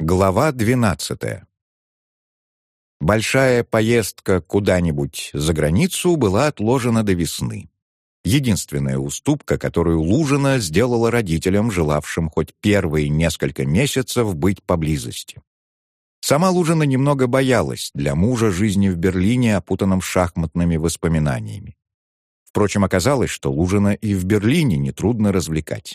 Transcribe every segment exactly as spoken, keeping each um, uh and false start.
Глава двенадцатая. Большая поездка куда-нибудь за границу была отложена до весны. Единственная уступка, которую Лужина сделала родителям, желавшим хоть первые несколько месяцев быть поблизости. Сама Лужина немного боялась для мужа жизни в Берлине, опутанном шахматными воспоминаниями. Впрочем, оказалось, что Лужина и в Берлине нетрудно развлекать.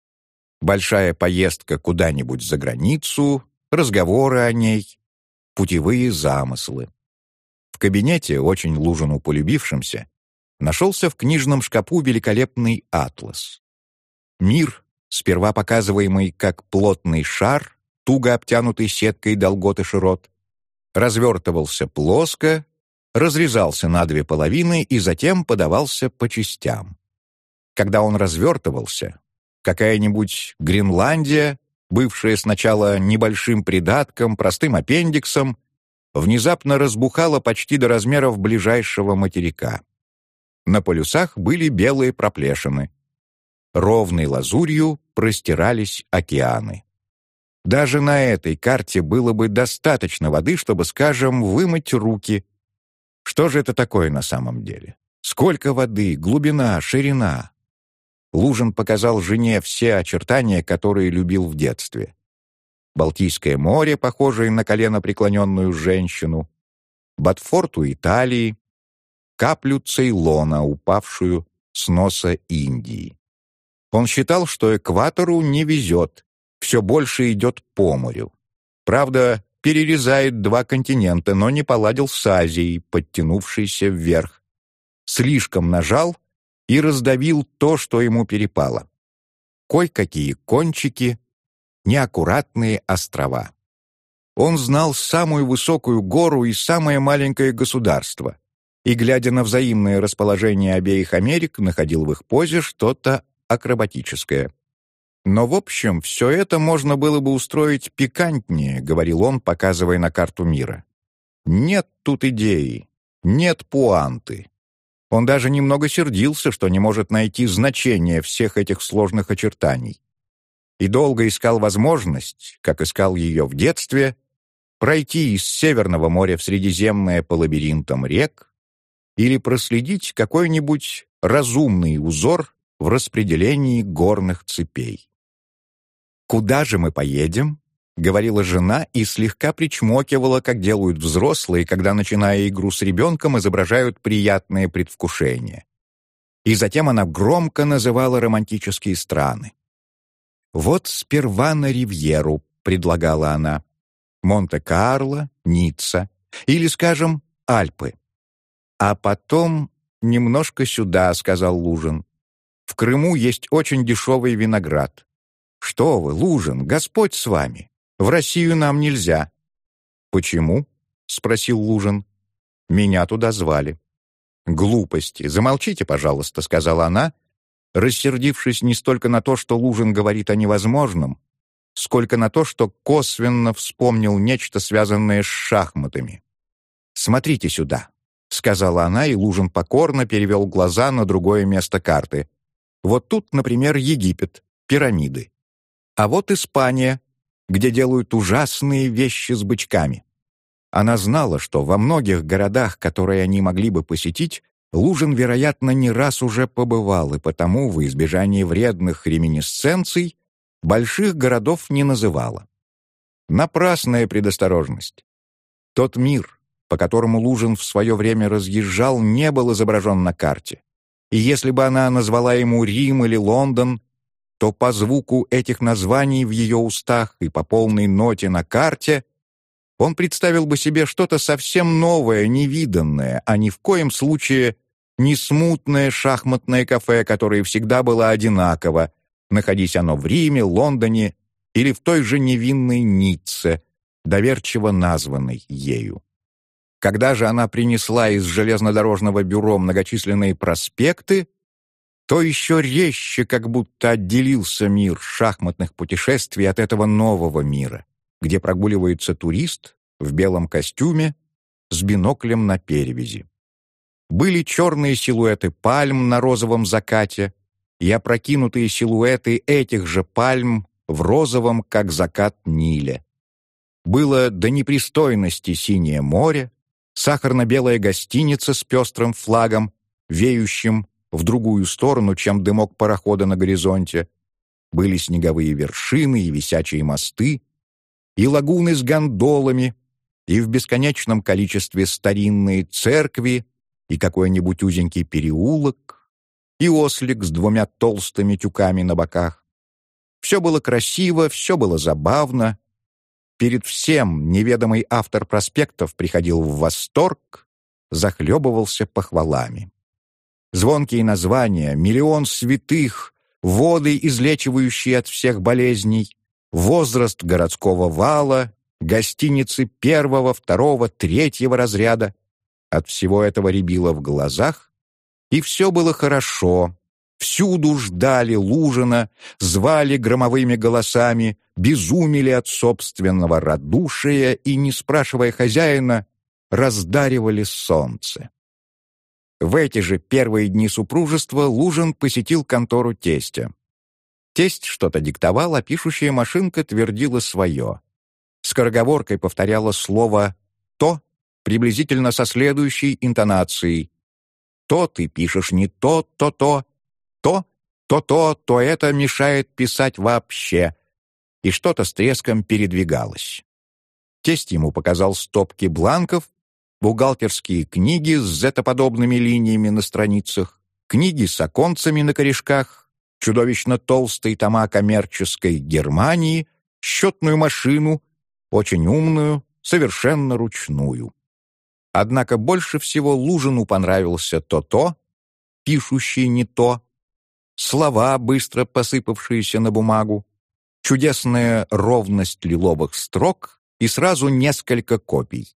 Большая поездка куда-нибудь за границу, разговоры о ней, путевые замыслы. В кабинете, очень Лужину полюбившемся, нашелся в книжном шкапу великолепный атлас. Мир, сперва показываемый как плотный шар, туго обтянутый сеткой долгот и широт, развертывался плоско, разрезался на две половины и затем подавался по частям. Когда он развертывался, какая-нибудь Гренландия, бывшая сначала небольшим придатком, простым аппендиксом, внезапно разбухала почти до размеров ближайшего материка. На полюсах были белые проплешины. Ровной лазурью простирались океаны. Даже на этой карте было бы достаточно воды, чтобы, скажем, вымыть руки. Что же это такое на самом деле? Сколько воды, глубина, ширина? Лужин показал жене все очертания, которые любил в детстве. Балтийское море, похожее на коленопреклоненную женщину, Ботфорд у Италии, каплю Цейлона, упавшую с носа Индии. Он считал, что экватору не везет, все больше идет по морю. Правда, перерезает два континента, но не поладил с Азией, подтянувшейся вверх. Слишком нажал и раздавил то, что ему перепало. Кой-какие кончики, неаккуратные острова. Он знал самую высокую гору и самое маленькое государство, и, глядя на взаимное расположение обеих Америк, находил в их позе что-то акробатическое. «Но, в общем, все это можно было бы устроить пикантнее», — говорил он, показывая на карту мира. «Нет тут идеи, нет пуанты». Он даже немного сердился, что не может найти значение всех этих сложных очертаний. И долго искал возможность, как искал ее в детстве, пройти из Северного моря в Средиземное по лабиринтам рек или проследить какой-нибудь разумный узор в распределении горных цепей. «Куда же мы поедем?» — говорила жена и слегка причмокивала, как делают взрослые, когда, начиная игру с ребенком, изображают приятное предвкушение. И затем она громко называла романтические страны. «Вот сперва на Ривьеру», — предлагала она, «Монте-Карло, Ницца или, скажем, Альпы. А потом немножко сюда», — сказал Лужин. «В Крыму есть очень дешевый виноград». «Что вы, Лужин, Господь с вами! В Россию нам нельзя». «Почему?» — спросил Лужин. «Меня туда звали». «Глупости! Замолчите, пожалуйста», — сказала она, рассердившись не столько на то, что Лужин говорит о невозможном, сколько на то, что косвенно вспомнил нечто, связанное с шахматами. «Смотрите сюда», — сказала она, и Лужин покорно перевел глаза на другое место карты. «Вот тут, например, Египет, пирамиды. А вот Испания, где делают ужасные вещи с бычками». Она знала, что во многих городах, которые они могли бы посетить, Лужин, вероятно, не раз уже побывал, и потому, во избежание вредных реминисценций, больших городов не называла. Напрасная предосторожность. Тот мир, по которому Лужин в свое время разъезжал, не был изображен на карте. И если бы она назвала ему Рим или Лондон, то по звуку этих названий в ее устах и по полной ноте на карте он представил бы себе что-то совсем новое, невиданное, а ни в коем случае не смутное шахматное кафе, которое всегда было одинаково, находись оно в Риме, Лондоне или в той же невинной Ницце, доверчиво названной ею. Когда же она принесла из железнодорожного бюро многочисленные проспекты, то еще резче как будто отделился мир шахматных путешествий от этого нового мира, где прогуливается турист в белом костюме с биноклем на перевязи. Были черные силуэты пальм на розовом закате и опрокинутые силуэты этих же пальм в розовом, как закат Ниле. Было до непристойности синее море, сахарно-белая гостиница с пестрым флагом, веющим в другую сторону, чем дымок парохода на горизонте. Были снеговые вершины и висячие мосты, и лагуны с гондолами, и в бесконечном количестве старинные церкви, и какой-нибудь узенький переулок, и ослик с двумя толстыми тюками на боках. Все было красиво, все было забавно. Перед всем неведомый автор проспектов приходил в восторг, захлебывался похвалами. Звонкие названия, миллион святых, воды, излечивающие от всех болезней, возраст городского вала, гостиницы первого, второго, третьего разряда. От всего этого рябило в глазах, и все было хорошо. Всюду ждали Лужина, звали громовыми голосами, безумели от собственного радушия и, не спрашивая хозяина, раздаривали солнце. В эти же первые дни супружества Лужин посетил контору тестя. Тесть что-то диктовал, а пишущая машинка твердила свое. Скороговоркой повторяла слово «то», приблизительно со следующей интонацией. «То ты пишешь не то, то-то, то, то-то, то это мешает писать вообще». И что-то с треском передвигалось. Тесть ему показал стопки бланков, бухгалтерские книги с зетоподобными линиями на страницах, книги с оконцами на корешках, чудовищно толстые тома коммерческой Германии, счетную машину, очень умную, совершенно ручную. Однако больше всего Лужину понравился то-то, пишущий не то, слова, быстро посыпавшиеся на бумагу, чудесная ровность лиловых строк и сразу несколько копий.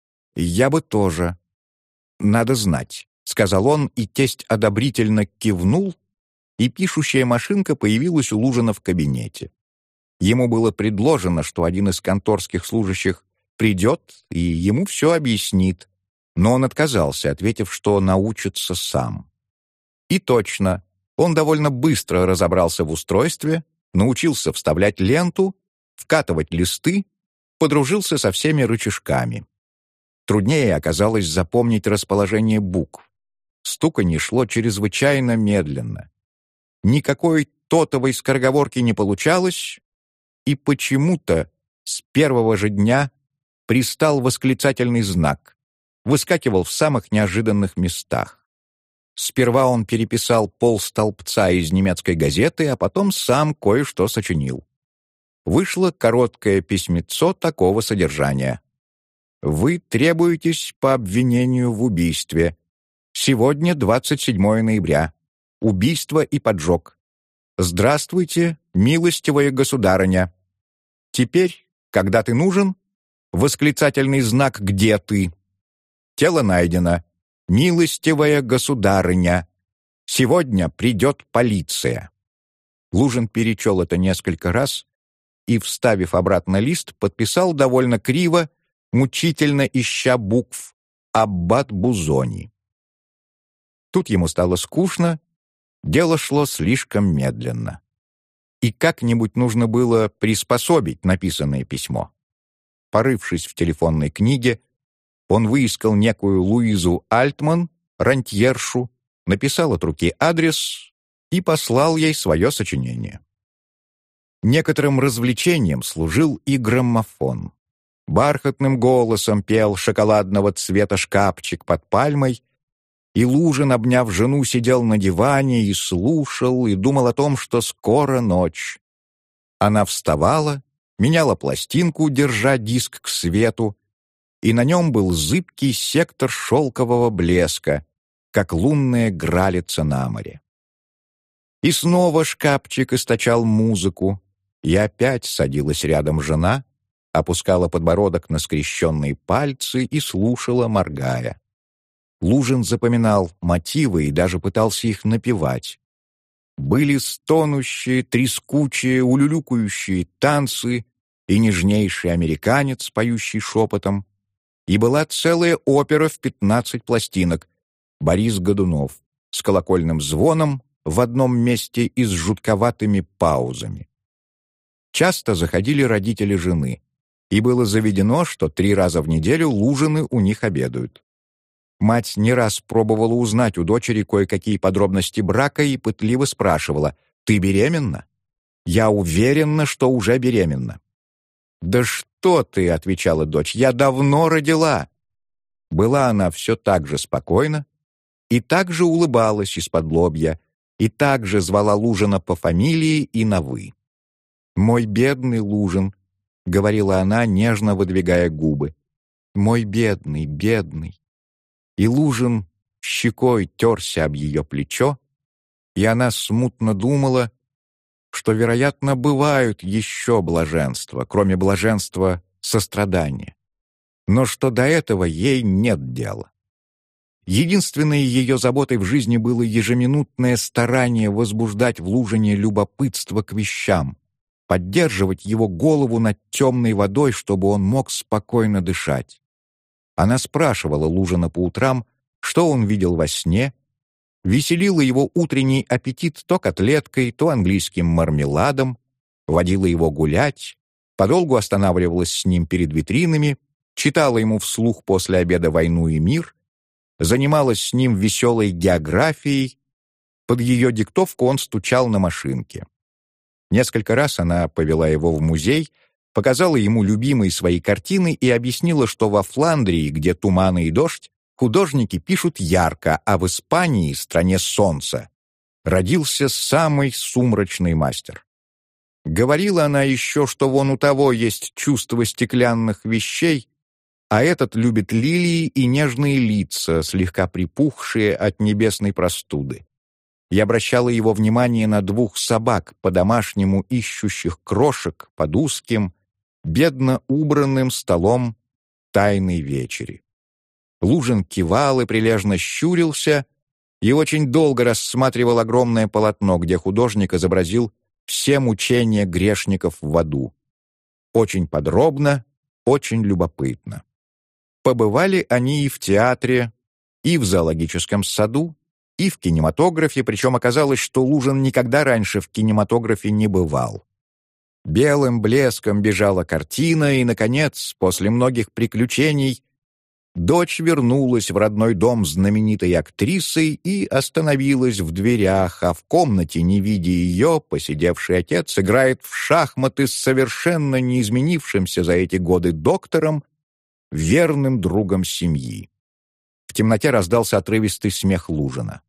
«Я бы тоже. Надо знать», — сказал он, и тесть одобрительно кивнул, и пишущая машинка появилась у Лужина в кабинете. Ему было предложено, что один из конторских служащих придет и ему все объяснит, но он отказался, ответив, что научится сам. И точно, он довольно быстро разобрался в устройстве, научился вставлять ленту, вкатывать листы, подружился со всеми рычажками. Труднее оказалось запомнить расположение букв. Стуканье шло чрезвычайно медленно. Никакой тотовой скороговорки не получалось, и почему-то с первого же дня пристал восклицательный знак, выскакивал в самых неожиданных местах. Сперва он переписал полстолбца из немецкой газеты, а потом сам кое-что сочинил. Вышло короткое письмецо такого содержания. «Вы требуетесь по обвинению в убийстве. Сегодня двадцать седьмое ноября. Убийство и поджог. Здравствуйте, милостивая государыня. Теперь, когда ты нужен, восклицательный знак «Где ты?». Тело найдено. Милостивая государыня. Сегодня придет полиция». Лужин перечел это несколько раз и, вставив обратно лист, подписал довольно криво, мучительно ища букв «Аббат Бузони». Тут ему стало скучно, дело шло слишком медленно. И как-нибудь нужно было приспособить написанное письмо. Порывшись в телефонной книге, он выискал некую Луизу Альтман, рантьершу, написал от руки адрес и послал ей свое сочинение. Некоторым развлечением служил и граммофон. Бархатным голосом пел шоколадного цвета шкафчик под пальмой, и Лужин, обняв жену, сидел на диване и слушал, и думал о том, что скоро ночь. Она вставала, меняла пластинку, держа диск к свету, и на нем был зыбкий сектор шелкового блеска, как лунная гралица на море. И снова шкафчик источал музыку, и опять садилась рядом жена, опускала подбородок на скрещенные пальцы и слушала, моргая. Лужин запоминал мотивы и даже пытался их напевать. Были стонущие, трескучие, улюлюкающие танцы и нежнейший американец, поющий шепотом. И была целая опера в пятнадцать пластинок «Борис Годунов» с колокольным звоном в одном месте и с жутковатыми паузами. Часто заходили родители жены. и было заведено, что три раза в неделю Лужины у них обедают. Мать не раз пробовала узнать у дочери кое-какие подробности брака и пытливо спрашивала: «Ты беременна?» «Я уверена, что уже беременна». «Да что ты!» — отвечала дочь. «Я давно родила». Была она все так же спокойна и так же улыбалась из-под лобья, и так же звала Лужина по фамилии и на «вы». «Мой бедный Лужин», — говорила она, нежно выдвигая губы. «Мой бедный, бедный». И Лужин щекой терся об ее плечо, и она смутно думала, что, вероятно, бывают еще блаженства, кроме блаженства сострадания, но что до этого ей нет дела. Единственной ее заботой в жизни было ежеминутное старание возбуждать в Лужине любопытство к вещам, поддерживать его голову над темной водой, чтобы он мог спокойно дышать. Она спрашивала Лужина по утрам, что он видел во сне, веселила его утренний аппетит то котлеткой, то английским мармеладом, водила его гулять, подолгу останавливалась с ним перед витринами, читала ему вслух после обеда «Войну и мир», занималась с ним веселой географией. Под ее диктовку он стучал на машинке. Несколько раз она повела его в музей, показала ему любимые свои картины и объяснила, что во Фландрии, где туманы и дождь, художники пишут ярко, а в Испании, стране солнца, родился самый сумрачный мастер. Говорила она еще, что вон у того есть чувство стеклянных вещей, а этот любит лилии и нежные лица, слегка припухшие от небесной простуды. И обращала его внимание на двух собак, по-домашнему ищущих крошек под узким, бедно убранным столом тайной вечери. Лужин кивал и прилежно щурился и очень долго рассматривал огромное полотно, где художник изобразил все мучения грешников в аду. Очень подробно, очень любопытно. Побывали они и в театре, и в зоологическом саду, и в кинематографе, причем оказалось, что Лужин никогда раньше в кинематографе не бывал. Белым блеском бежала картина, и, наконец, после многих приключений, дочь вернулась в родной дом знаменитой актрисой и остановилась в дверях, а в комнате, не видя ее, посидевший отец играет в шахматы с совершенно не изменившимся за эти годы доктором, верным другом семьи. В темноте раздался отрывистый смех Лужина.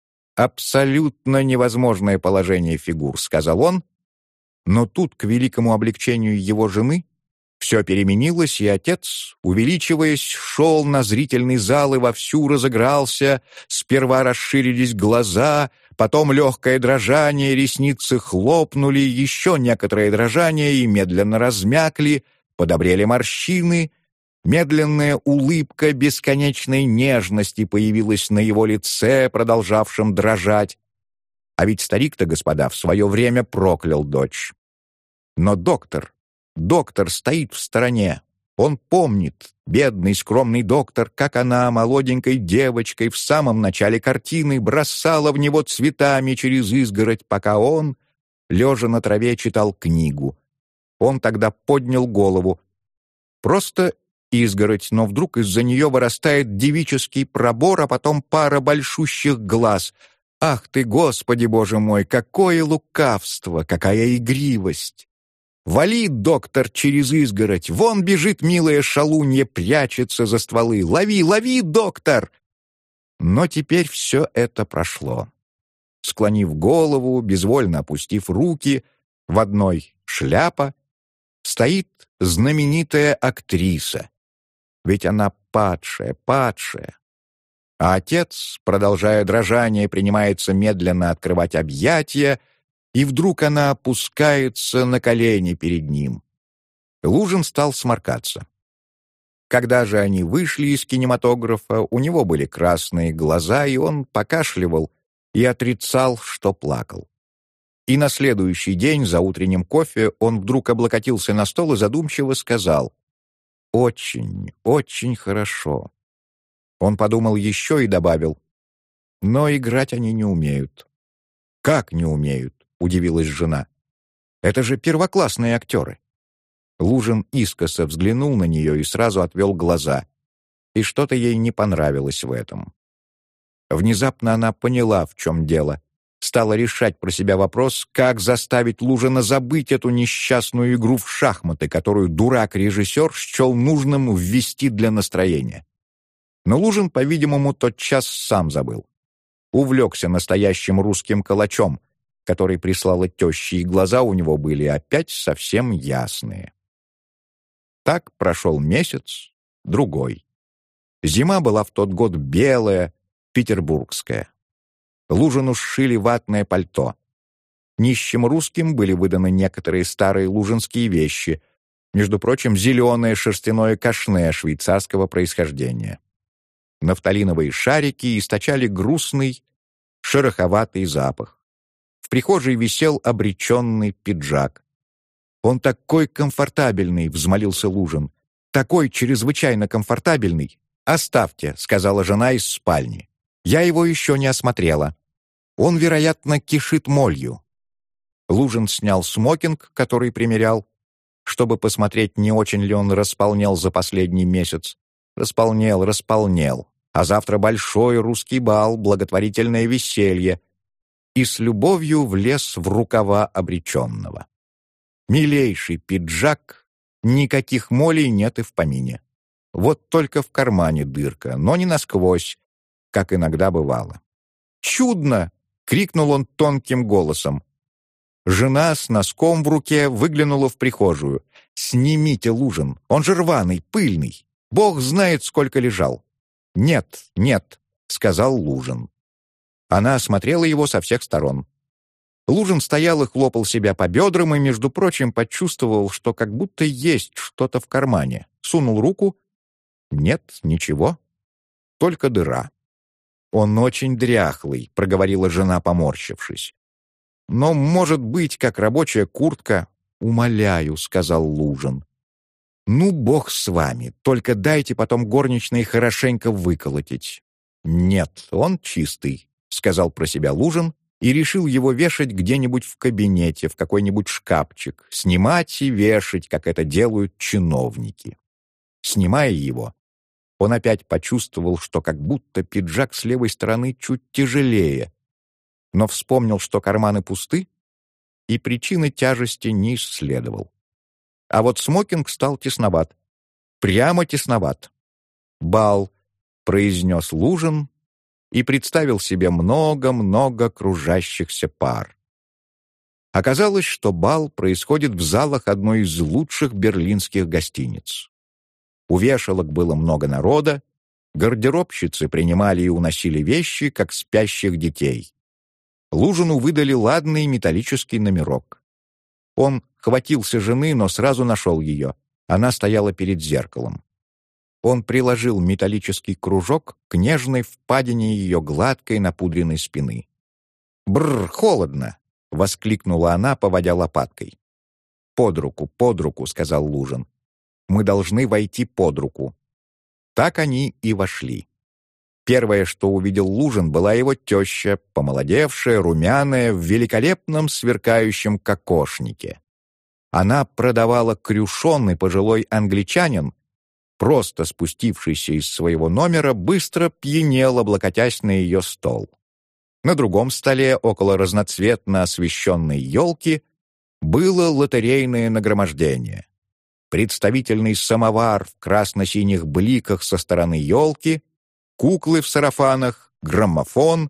«Абсолютно невозможное положение фигур», — сказал он, но тут, к великому облегчению его жены, все переменилось, и отец, увеличиваясь, шел на зрительный зал и вовсю разыгрался. Сперва расширились глаза, потом легкое дрожание, ресницы хлопнули, еще некоторое дрожание и медленно размякли, подобрели морщины. Медленная улыбка бесконечной нежности появилась на его лице, продолжавшем дрожать. А ведь старик-то, господа, в свое время проклял дочь. Но доктор, доктор стоит в стороне. Он помнит, бедный скромный доктор, как она, молоденькой девочкой, в самом начале картины бросала в него цветами через изгородь, пока он, лежа на траве, читал книгу. Он тогда поднял голову. Просто изгородь, но вдруг из-за нее вырастает девический пробор, а потом пара большущих глаз. Ах ты, Господи Боже мой, какое лукавство, какая игривость! Вали, доктор, через изгородь, вон бежит милая шалунья, прячется за стволы. Лови, лови, доктор! Но теперь все это прошло. Склонив голову, безвольно опустив руки, в одной шляпа, стоит знаменитая актриса. Ведь она падшая, падшая. А отец, продолжая дрожание, принимается медленно открывать объятия, и вдруг она опускается на колени перед ним. Лужин стал сморкаться. Когда же они вышли из кинематографа, у него были красные глаза, и он покашливал и отрицал, что плакал. И на следующий день за утренним кофе он вдруг облокотился на стол и задумчиво сказал: «Очень, очень хорошо». Он подумал еще и добавил: «Но играть они не умеют». «Как не умеют?» — удивилась жена. «Это же первоклассные актеры». Лужин искоса взглянул на нее и сразу отвел глаза. И что-то ей не понравилось в этом. Внезапно она поняла, в чем дело. Стала решать про себя вопрос, как заставить Лужина забыть эту несчастную игру в шахматы, которую дурак-режиссер счел нужным ввести для настроения. Но Лужин, по-видимому, тотчас сам забыл. Увлекся настоящим русским калачом, который прислала теща, и глаза у него были опять совсем ясные. Так прошел месяц, другой. Зима была в тот год белая, петербургская. Лужину сшили ватное пальто. Нищим русским были выданы некоторые старые лужинские вещи, между прочим, зеленое шерстяное кашне швейцарского происхождения. Нафталиновые шарики источали грустный, шероховатый запах. В прихожей висел обреченный пиджак. «Он такой комфортабельный», — взмолился Лужин. «Такой чрезвычайно комфортабельный. Оставьте», — сказала жена из спальни. «Я его еще не осмотрела. Он, вероятно, кишит молью». Лужин снял смокинг, который примерял, чтобы посмотреть, не очень ли он располнел за последний месяц. Располнел, располнел. А завтра большой русский бал, благотворительное веселье. И с любовью влез в рукава обреченного. Милейший пиджак, никаких молей нет и в помине. Вот только в кармане дырка, но не насквозь, как иногда бывало. «Чудно!» — крикнул он тонким голосом. Жена с носком в руке выглянула в прихожую. «Снимите, Лужин, он же рваный, пыльный. Бог знает, сколько лежал». «Нет, нет», — сказал Лужин. Она осмотрела его со всех сторон. Лужин стоял и хлопал себя по бедрам и, между прочим, почувствовал, что как будто есть что-то в кармане. Сунул руку. Нет, ничего. Только дыра. «Он очень дряхлый», — проговорила жена, поморщившись. «Но, может быть, как рабочая куртка». «Умоляю», — сказал Лужин. «Ну, бог с вами, только дайте потом горничной хорошенько выколотить». «Нет, он чистый», — сказал про себя Лужин и решил его вешать где-нибудь в кабинете, в какой-нибудь шкафчик, снимать и вешать, как это делают чиновники. Снимая его, он опять почувствовал, что как будто пиджак с левой стороны чуть тяжелее, но вспомнил, что карманы пусты, и причины тяжести не исследовал. А вот смокинг стал тесноват. Прямо тесноват. «Бал», — произнес Лужин и представил себе много-много кружащихся пар. Оказалось, что бал происходит в залах одной из лучших берлинских гостиниц. У вешалок было много народа, гардеробщицы принимали и уносили вещи, как спящих детей. Лужину выдали ладный металлический номерок. Он хватился жены, но сразу нашел ее. Она стояла перед зеркалом. Он приложил металлический кружок к нежной впадине ее гладкой напудренной спины. «Бррр, холодно!» — воскликнула она, поводя лопаткой. «Под руку, под руку», — сказал Лужин. «Мы должны войти под руку». Так они и вошли. Первое, что увидел Лужин, была его теща, помолодевшая, румяная, в великолепном сверкающем кокошнике. Она продавала крюшон, и пожилой англичанин, просто спустившийся из своего номера, быстро пьянел, облокотясь на ее стол. На другом столе, около разноцветно освещенной елки, было лотерейное нагромождение. Представительный самовар в красно-синих бликах со стороны елки, куклы в сарафанах, граммофон,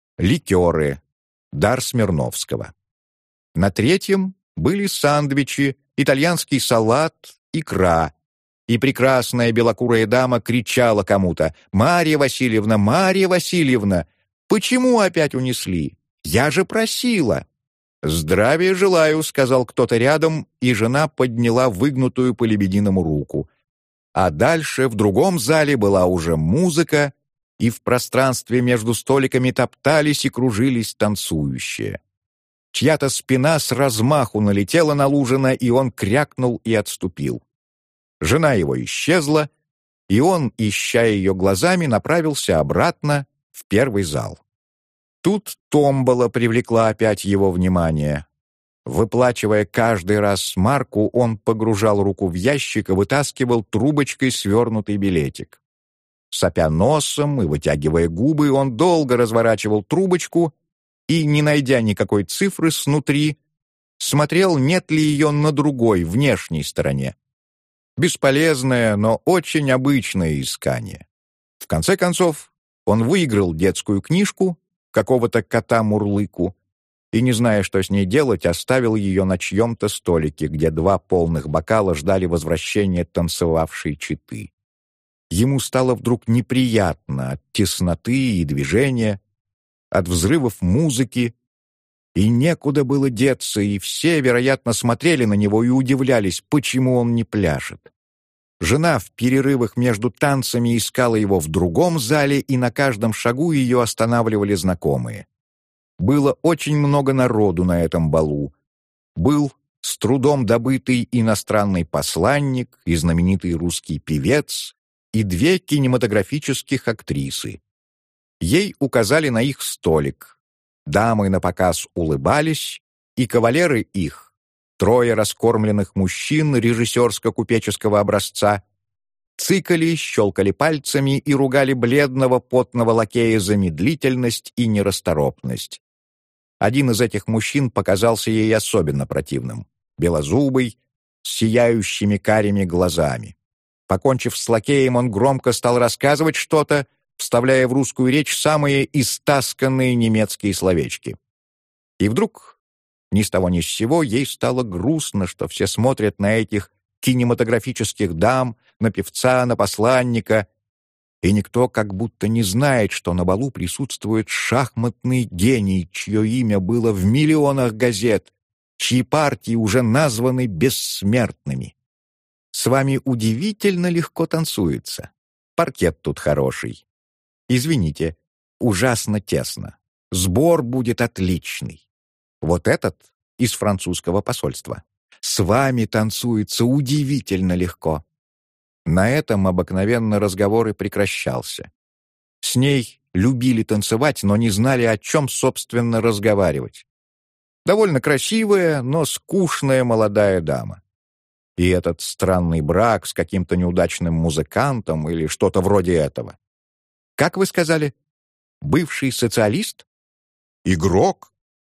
ликеры, дар Смирновского. На третьем были сандвичи, итальянский салат, икра, и прекрасная белокурая дама кричала кому-то: «Марья Васильевна, Марья Васильевна, почему опять унесли? Я же просила!» «Здравия желаю», — сказал кто-то рядом, и жена подняла выгнутую по лебединому руку. А дальше в другом зале была уже музыка, и в пространстве между столиками топтались и кружились танцующие. Чья-то спина с размаху налетела на Лужина, и он крякнул и отступил. Жена его исчезла, и он, ища ее глазами, направился обратно в первый зал. Тут томбола привлекла опять его внимание. Выплачивая каждый раз марку, он погружал руку в ящик и вытаскивал трубочкой свернутый билетик. Сопя носом и вытягивая губы, он долго разворачивал трубочку и, не найдя никакой цифры снутри, смотрел, нет ли ее на другой, внешней стороне. Бесполезное, но очень обычное искание. В конце концов, он выиграл детскую книжку какого-то кота-мурлыку и, не зная, что с ней делать, оставил ее на чьем-то столике, где два полных бокала ждали возвращения танцевавшей четы. Ему стало вдруг неприятно от тесноты и движения, от взрывов музыки, и некуда было деться, и все, вероятно, смотрели на него и удивлялись, почему он не пляшет. Жена в перерывах между танцами искала его в другом зале, и на каждом шагу ее останавливали знакомые. Было очень много народу на этом балу. Был с трудом добытый иностранный посланник и знаменитый русский певец, и две кинематографических актрисы. Ей указали на их столик. Дамы напоказ улыбались, и кавалеры их, трое раскормленных мужчин режиссерско-купеческого образца, цыкали, щелкали пальцами и ругали бледного потного лакея за медлительность и нерасторопность. Один из этих мужчин показался ей особенно противным, белозубый, с сияющими карими глазами. Покончив с лакеем, он громко стал рассказывать что-то, вставляя в русскую речь самые истасканные немецкие словечки. И вдруг, ни с того ни с сего, ей стало грустно, что все смотрят на этих кинематографических дам, на певца, на посланника, и никто как будто не знает, что на балу присутствует шахматный гений, чье имя было в миллионах газет, чьи партии уже названы бессмертными. С вами удивительно легко танцуется. Паркет тут хороший. Извините, ужасно тесно. Сбор будет отличный. Вот этот из французского посольства. С вами танцуется удивительно легко. На этом обыкновенно разговор и прекращался. С ней любили танцевать, но не знали, о чем, собственно, разговаривать. Довольно красивая, но скучная молодая дама. И этот странный брак с каким-то неудачным музыкантом или что-то вроде этого. Как вы сказали? Бывший социалист? Игрок?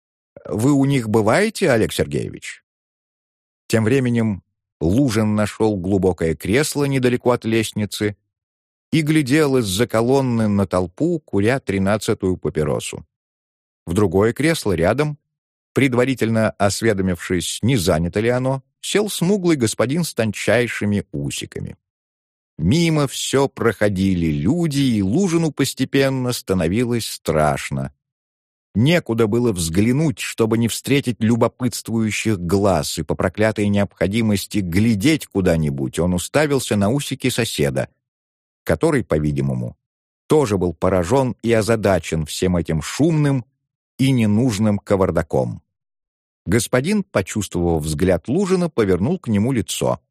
Вы у них бываете, Олег Сергеевич? Тем временем Лужин нашел глубокое кресло недалеко от лестницы и глядел из-за колонны на толпу, куря тринадцатую папиросу. В другое кресло рядом, предварительно осведомившись, не занято ли оно, сел смуглый господин с тончайшими усиками. Мимо все проходили люди, и Лужину постепенно становилось страшно. Некуда было взглянуть, чтобы не встретить любопытствующих глаз, и по проклятой необходимости глядеть куда-нибудь он уставился на усики соседа, который, по-видимому, тоже был поражен и озадачен всем этим шумным и ненужным кавардаком. Господин, почувствовав взгляд Лужина, повернул к нему лицо.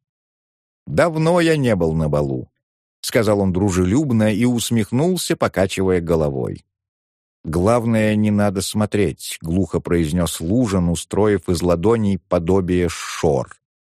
«Давно я не был на балу», — сказал он дружелюбно и усмехнулся, покачивая головой. «Главное, не надо смотреть», — глухо произнес Лужин, устроив из ладоней подобие шор.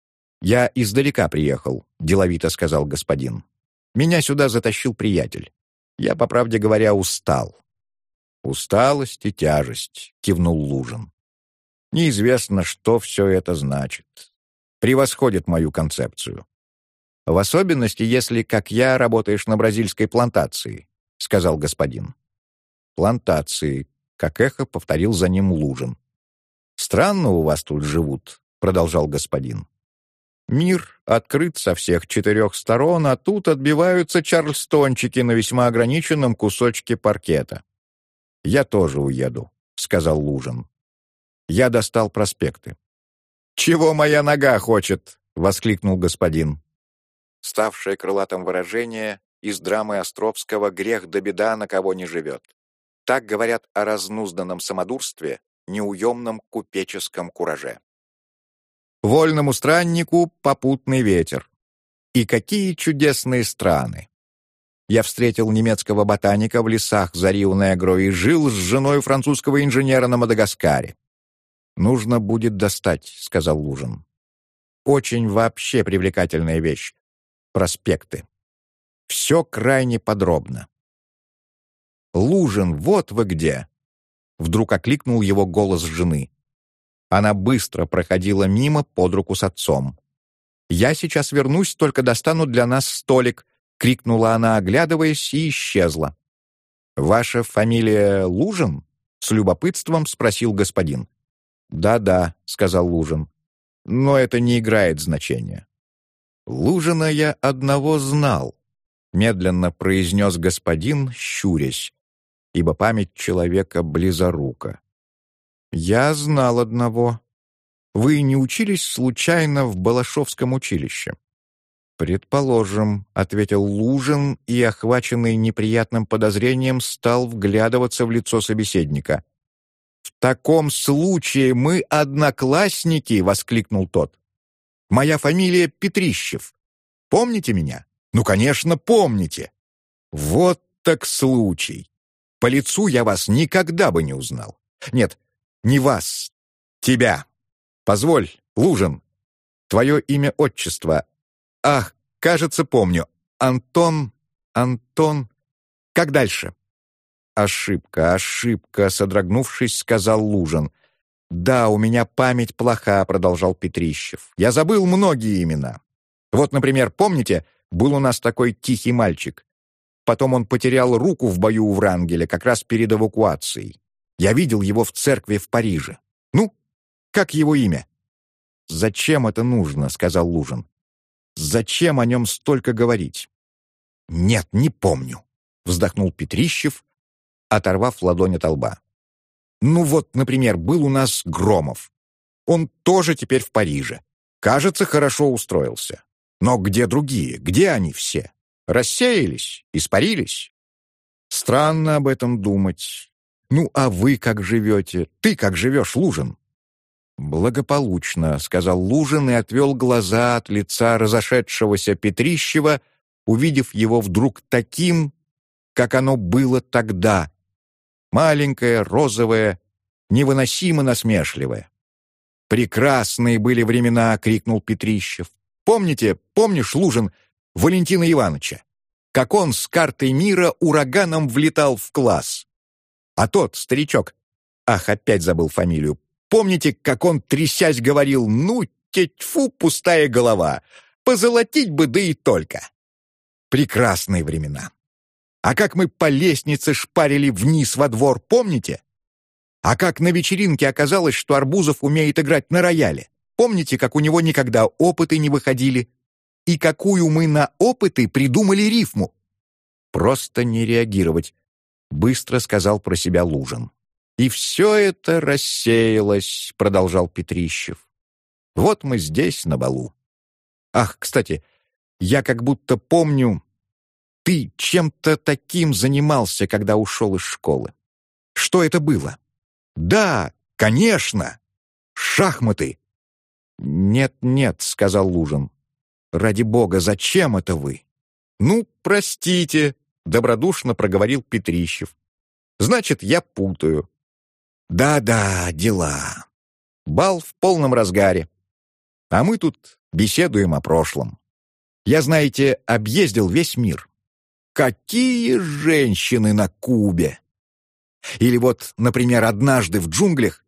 «Я издалека приехал», — деловито сказал господин. «Меня сюда затащил приятель. Я, по правде говоря, устал». «Усталость и тяжесть», — кивнул Лужин. «Неизвестно, что все это значит. Превосходит мою концепцию. В особенности, если, как я, работаешь на бразильской плантации», — сказал господин. «Плантации», — как эхо повторил за ним Лужин. «Странно у вас тут живут», — продолжал господин. «Мир открыт со всех четырех сторон, а тут отбиваются чарльстончики на весьма ограниченном кусочке паркета». «Я тоже уеду», — сказал Лужин. Я достал проспекты. «Чего моя нога хочет?» — воскликнул господин. Ставшее крылатым выражение из драмы Островского «Грех да беда, на кого не живет». Так говорят о разнузданном самодурстве, неуемном купеческом кураже. Вольному страннику попутный ветер. И какие чудесные страны! Я встретил немецкого ботаника в лесах за Рио-Негро и жил с женой французского инженера на Мадагаскаре. «Нужно будет достать», — сказал Лужин. «Очень вообще привлекательная вещь. Проспекты. Все крайне подробно». «Лужин, вот вы где!» Вдруг окликнул его голос жены. Она быстро проходила мимо под руку с отцом. «Я сейчас вернусь, только достану для нас столик», — крикнула она, оглядываясь, и исчезла. «Ваша фамилия Лужин?» — с любопытством спросил господин. «Да-да», — сказал Лужин. «Но это не играет значения». «Лужина я одного знал», — медленно произнес господин, щурясь, ибо память человека близорука. «Я знал одного. Вы не учились случайно в Балашовском училище?» «Предположим», — ответил Лужин и, охваченный неприятным подозрением, стал вглядываться в лицо собеседника. «В таком случае мы одноклассники!» — воскликнул тот. «Моя фамилия Петрищев. Помните меня?» «Ну, конечно, помните!» «Вот так случай! По лицу я вас никогда бы не узнал. Нет, не вас, тебя. Позволь, Лужин, твое имя-отчество. Ах, кажется, помню. Антон... Антон... Как дальше?» «Ошибка, ошибка», — содрогнувшись, сказал Лужин. «Да, у меня память плоха», — продолжал Петрищев. «Я забыл многие имена. Вот, например, помните, был у нас такой тихий мальчик. Потом он потерял руку в бою у Врангеля как раз перед эвакуацией. Я видел его в церкви в Париже. Ну, как его имя?» «Зачем это нужно?» — сказал Лужин. «Зачем о нем столько говорить?» «Нет, не помню», — вздохнул Петрищев, оторвав ладонь от лба. «Ну вот, например, был у нас Громов. Он тоже теперь в Париже. Кажется, хорошо устроился. Но где другие? Где они все? Рассеялись? Испарились? Странно об этом думать. Ну, а вы как живете? Ты как живешь, Лужин?» «Благополучно», — сказал Лужин и отвел глаза от лица разошедшегося Петрищева, увидев его вдруг таким, как оно было тогда. Маленькое, розовое, невыносимо насмешливое. «Прекрасные были времена!» — крикнул Петрищев. «Помните, помнишь, Лужин, Валентина Ивановича? Как он с картой мира ураганом влетал в класс? А тот, старичок, ах, опять забыл фамилию, помните, как он, трясясь, говорил: «Ну, тьфу, пустая голова, позолотить бы, да и только!» Прекрасные времена! А как мы по лестнице шпарили вниз во двор, помните? А как на вечеринке оказалось, что Арбузов умеет играть на рояле? Помните, как у него никогда опыты не выходили? И какую мы на опыты придумали рифму? «Просто не реагировать», — быстро сказал про себя Лужин. «И все это рассеялось», — продолжал Петрищев. «Вот мы здесь, на балу. Ах, кстати, я как будто помню, ты чем-то таким занимался, когда ушел из школы. Что это было?» «Да, конечно! Шахматы!» «Нет, нет», — сказал Лужин. «Ради бога, зачем это вы?» «Ну, простите», — добродушно проговорил Петрищев. «Значит, я путаю». «Да-да, дела. Бал в полном разгаре. А мы тут беседуем о прошлом. Я, знаете, объездил весь мир. Какие женщины на Кубе! Или вот, например, однажды в джунглях...»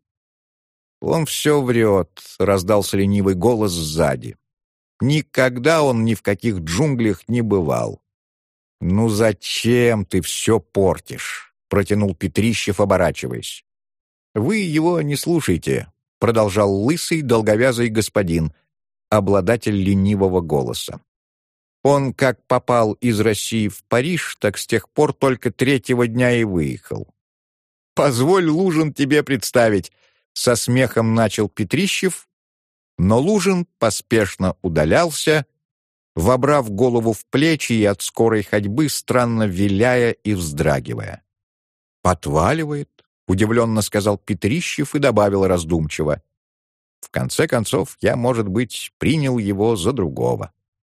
«Он все врет», — раздался ленивый голос сзади. «Никогда он ни в каких джунглях не бывал». «Ну зачем ты все портишь?» — протянул Петрищев, оборачиваясь. «Вы его не слушайте», — продолжал лысый, долговязый господин, обладатель ленивого голоса. «Он как попал из России в Париж, так с тех пор только третьего дня и выехал». «Позволь, Лужин, тебе представить», — со смехом начал Петрищев, но Лужин поспешно удалялся, вобрав голову в плечи и от скорой ходьбы странно виляя и вздрагивая. «Потваливает», — удивленно сказал Петрищев и добавил раздумчиво. «В конце концов, я, может быть, принял его за другого».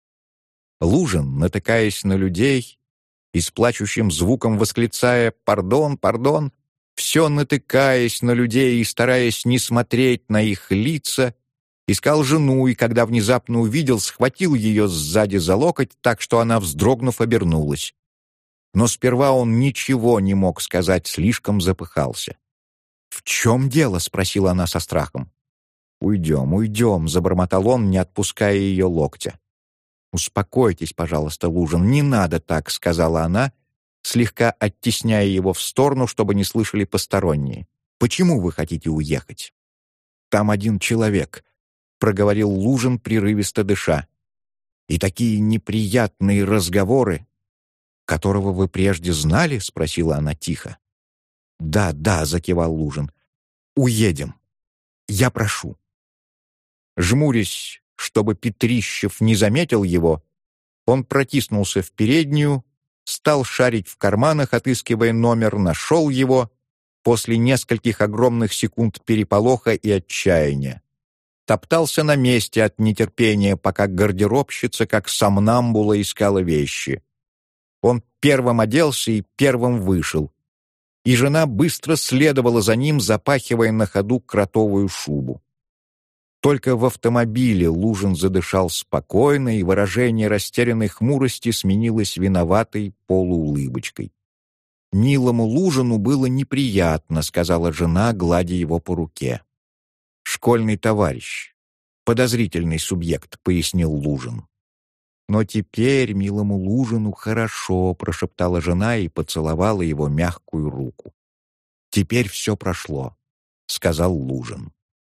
Лужин, натыкаясь на людей и с плачущим звуком восклицая «Пардон, пардон!», все натыкаясь на людей и стараясь не смотреть на их лица, искал жену и, когда внезапно увидел, схватил ее сзади за локоть так, что она, вздрогнув, обернулась. Но сперва он ничего не мог сказать, слишком запыхался. «В чем дело?» — спросила она со страхом. «Уйдем, уйдем», — забормотал он, не отпуская ее локтя. «Успокойтесь, пожалуйста, Лужин, не надо так», — сказала она, слегка оттесняя его в сторону, чтобы не слышали посторонние. «Почему вы хотите уехать?» «Там один человек», — проговорил Лужин, прерывисто дыша. «И такие неприятные разговоры». «Которого вы прежде знали?» — спросила она тихо. «Да, да», — закивал Лужин. «Уедем. Я прошу». Жмурясь, чтобы Петрищев не заметил его, он протиснулся в переднюю, стал шарить в карманах, отыскивая номер, нашел его после нескольких огромных секунд переполоха и отчаяния. Топтался на месте от нетерпения, пока гардеробщица, как сомнамбула, искала вещи. Он первым оделся и первым вышел, и жена быстро следовала за ним, запахивая на ходу кротовую шубу. Только в автомобиле Лужин задышал спокойно, и выражение растерянной хмурости сменилось виноватой полуулыбочкой. «Милому Лужину было неприятно», — сказала жена, гладя его по руке. «Школьный товарищ, подозрительный субъект», — пояснил Лужин. «Но теперь милому Лужину хорошо», — прошептала жена и поцеловала его мягкую руку. «Теперь все прошло», — сказал Лужин.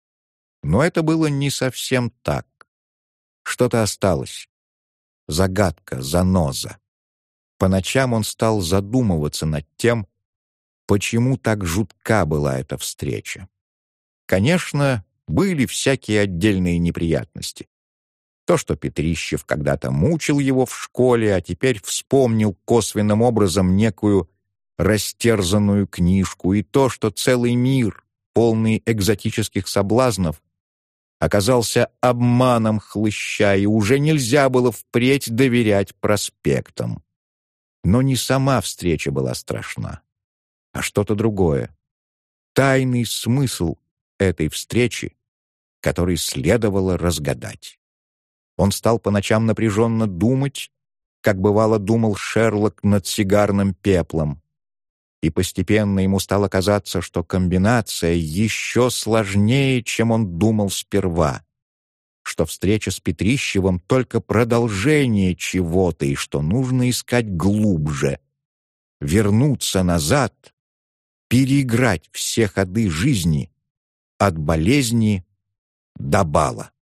Но это было не совсем так. Что-то осталось. Загадка, заноза. По ночам он стал задумываться над тем, почему так жутка была эта встреча. Конечно, были всякие отдельные неприятности. То, что Петрищев когда-то мучил его в школе, а теперь вспомнил косвенным образом некую растерзанную книжку, и то, что целый мир, полный экзотических соблазнов, оказался обманом хлыща, и уже нельзя было впредь доверять проспектам. Но не сама встреча была страшна, а что-то другое. Тайный смысл этой встречи, который следовало разгадать. Он стал по ночам напряженно думать, как бывало думал Шерлок над сигарным пеплом. И постепенно ему стало казаться, что комбинация еще сложнее, чем он думал сперва, что встреча с Петрищевым — только продолжение чего-то, и что нужно искать глубже, вернуться назад, переиграть все ходы жизни от болезни до бала.